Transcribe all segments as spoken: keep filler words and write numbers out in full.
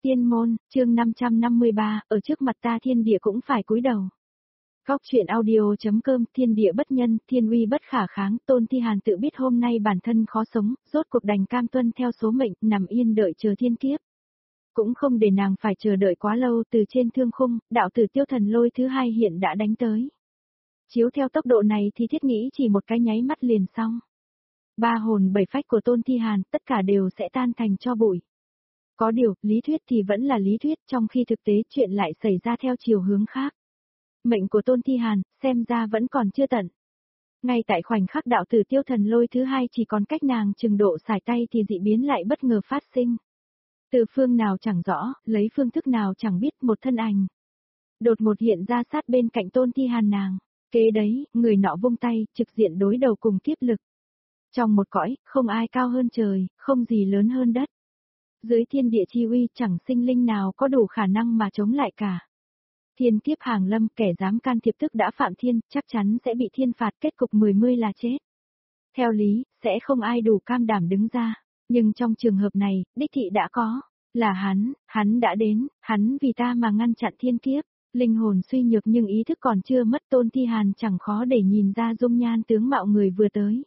Tiên môn, chương năm trăm năm mươi ba, ở trước mặt ta thiên địa cũng phải cúi đầu. Góc truyện audio.com, thiên địa bất nhân, thiên uy bất khả kháng, Tôn Thi Hàn tự biết hôm nay bản thân khó sống, rốt cuộc đành cam tuân theo số mệnh, nằm yên đợi chờ thiên kiếp. Cũng không để nàng phải chờ đợi quá lâu, từ trên thương khung, đạo tử Tiêu Thần Lôi thứ hai hiện đã đánh tới. Chiếu theo tốc độ này thì thiết nghĩ chỉ một cái nháy mắt liền xong. Ba hồn bảy phách của Tôn Thi Hàn, tất cả đều sẽ tan thành tro bụi. Có điều, lý thuyết thì vẫn là lý thuyết, trong khi thực tế chuyện lại xảy ra theo chiều hướng khác. Mệnh của Tôn Thi Hàn, xem ra vẫn còn chưa tận. Ngay tại khoảnh khắc đạo tử Tiêu Thần Lôi thứ hai chỉ còn cách nàng chừng độ xài tay thì dị biến lại bất ngờ phát sinh. Từ phương nào chẳng rõ, lấy phương thức nào chẳng biết, một thân ảnh đột một hiện ra sát bên cạnh Tôn Thi Hàn nàng. Kế đấy, người nọ vung tay, trực diện đối đầu cùng kiếp lực. Trong một cõi, không ai cao hơn trời, không gì lớn hơn đất. Dưới thiên địa chi uy chẳng sinh linh nào có đủ khả năng mà chống lại cả. Thiên kiếp hàng lâm, kẻ dám can thiệp tức đã phạm thiên, chắc chắn sẽ bị thiên phạt, kết cục mười mươi là chết. Theo lý, sẽ không ai đủ cam đảm đứng ra. Nhưng trong trường hợp này, đích thị đã có. Là hắn, hắn đã đến, hắn vì ta mà ngăn chặn thiên kiếp. Linh hồn suy nhược nhưng ý thức còn chưa mất, Tôn Thi Hàn chẳng khó để nhìn ra dung nhan tướng mạo người vừa tới.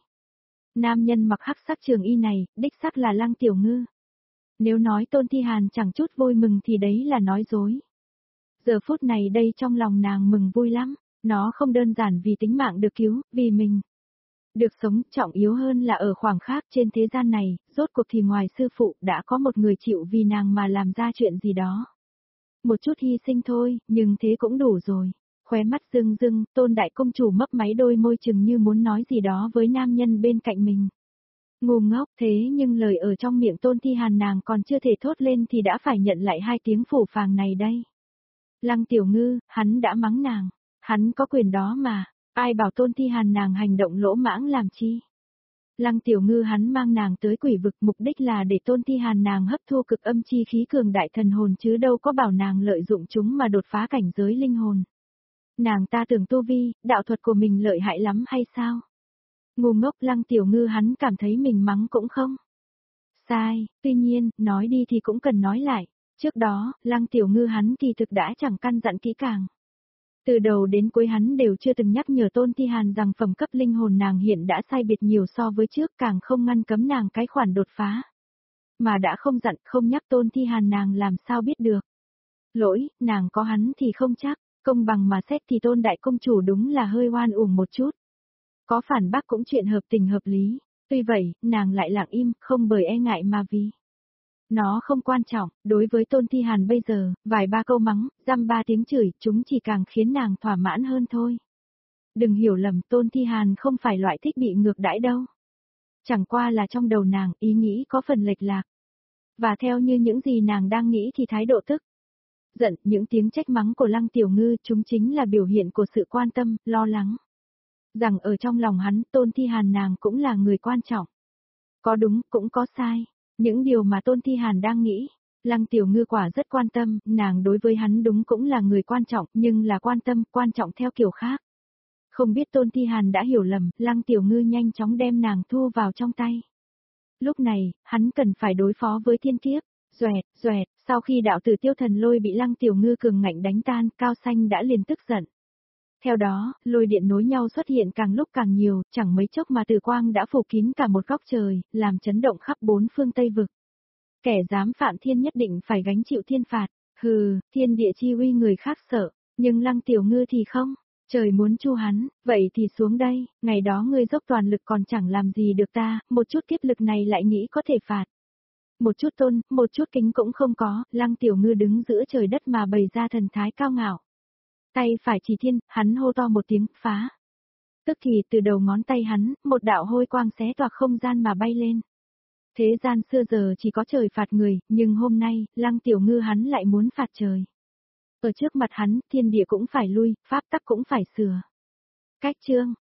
Nam nhân mặc hắc sắc trường y này, đích xác là Lăng Tiểu Ngư. Nếu nói Tôn Thi Hàn chẳng chút vui mừng thì đấy là nói dối. Giờ phút này đây trong lòng nàng mừng vui lắm, nó không đơn giản vì tính mạng được cứu, vì mình được sống, trọng yếu hơn là ở khoảng khắc trên thế gian này, rốt cuộc thì ngoài sư phụ đã có một người chịu vì nàng mà làm ra chuyện gì đó. Một chút hy sinh thôi, nhưng thế cũng đủ rồi. Khóe mắt rưng rưng, Tôn đại công chủ mấp máy đôi môi chừng như muốn nói gì đó với nam nhân bên cạnh mình. Ngu ngốc, thế nhưng lời ở trong miệng Tôn Thi Hàn nàng còn chưa thể thốt lên thì đã phải nhận lại hai tiếng phủ phàng này đây. Lăng Tiểu Ngư, hắn đã mắng nàng, hắn có quyền đó mà, ai bảo Tôn Thi Hàn nàng hành động lỗ mãng làm chi. Lăng Tiểu Ngư hắn mang nàng tới quỷ vực, mục đích là để Tôn Thi Hàn nàng hấp thu cực âm chi khí cường đại thần hồn chứ đâu có bảo nàng lợi dụng chúng mà đột phá cảnh giới linh hồn. Nàng ta tưởng tu vi, đạo thuật của mình lợi hại lắm hay sao? Ngu ngốc, Lăng Tiểu Ngư hắn cảm thấy mình mắng cũng không sai, tuy nhiên, nói đi thì cũng cần nói lại. Trước đó, Lăng Tiểu Ngư hắn kỳ thực đã chẳng căn dặn kỹ càng. Từ đầu đến cuối hắn đều chưa từng nhắc nhở Tôn Thi Hàn rằng phẩm cấp linh hồn nàng hiện đã sai biệt nhiều so với trước, càng không ngăn cấm nàng cái khoản đột phá. Mà đã không dặn, không nhắc Tôn Thi Hàn nàng làm sao biết được. Lỗi, nàng có hắn thì không chắc, công bằng mà xét thì Tôn đại công chủ đúng là hơi oan uổng một chút. Có phản bác cũng chuyện hợp tình hợp lý, tuy vậy, nàng lại lặng im, không bởi e ngại mà vì nó không quan trọng. Đối với Tôn Thi Hàn bây giờ, vài ba câu mắng, dăm ba tiếng chửi, chúng chỉ càng khiến nàng thỏa mãn hơn thôi. Đừng hiểu lầm, Tôn Thi Hàn không phải loại thích bị ngược đãi đâu. Chẳng qua là trong đầu nàng, ý nghĩ có phần lệch lạc. Và theo như những gì nàng đang nghĩ thì thái độ tức giận, những tiếng trách mắng của Lăng Tiểu Ngư, chúng chính là biểu hiện của sự quan tâm, lo lắng. Rằng ở trong lòng hắn, Tôn Thi Hàn nàng cũng là người quan trọng. Có đúng, cũng có sai. Những điều mà Tôn Thi Hàn đang nghĩ, Lăng Tiểu Ngư quả rất quan tâm, nàng đối với hắn đúng cũng là người quan trọng, nhưng là quan tâm, quan trọng theo kiểu khác. Không biết Tôn Thi Hàn đã hiểu lầm, Lăng Tiểu Ngư nhanh chóng đem nàng thu vào trong tay. Lúc này, hắn cần phải đối phó với thiên kiếp. Doẹt, doẹt, sau khi đạo tử Tiêu Thần Lôi bị Lăng Tiểu Ngư cường ngạnh đánh tan, Cao Xanh đã liền tức giận. Theo đó, lôi điện nối nhau xuất hiện càng lúc càng nhiều, chẳng mấy chốc mà tử quang đã phủ kín cả một góc trời, làm chấn động khắp bốn phương Tây vực. Kẻ dám phạm thiên nhất định phải gánh chịu thiên phạt. Hừ, thiên địa chi uy người khác sợ, nhưng Lăng Tiểu Ngư thì không. Trời muốn chu hắn, vậy thì xuống đây, ngày đó ngươi dốc toàn lực còn chẳng làm gì được ta, một chút kiếp lực này lại nghĩ có thể phạt. Một chút tôn, một chút kính cũng không có, Lăng Tiểu Ngư đứng giữa trời đất mà bày ra thần thái cao ngạo. Tay phải chỉ thiên, hắn hô to một tiếng, phá. Tức thì từ đầu ngón tay hắn, một đạo hôi quang xé toạc không gian mà bay lên. Thế gian xưa giờ chỉ có trời phạt người, nhưng hôm nay, Lăng Tiểu Ngư hắn lại muốn phạt trời. Ở trước mặt hắn, thiên địa cũng phải lui, pháp tắc cũng phải sửa. Cách chương,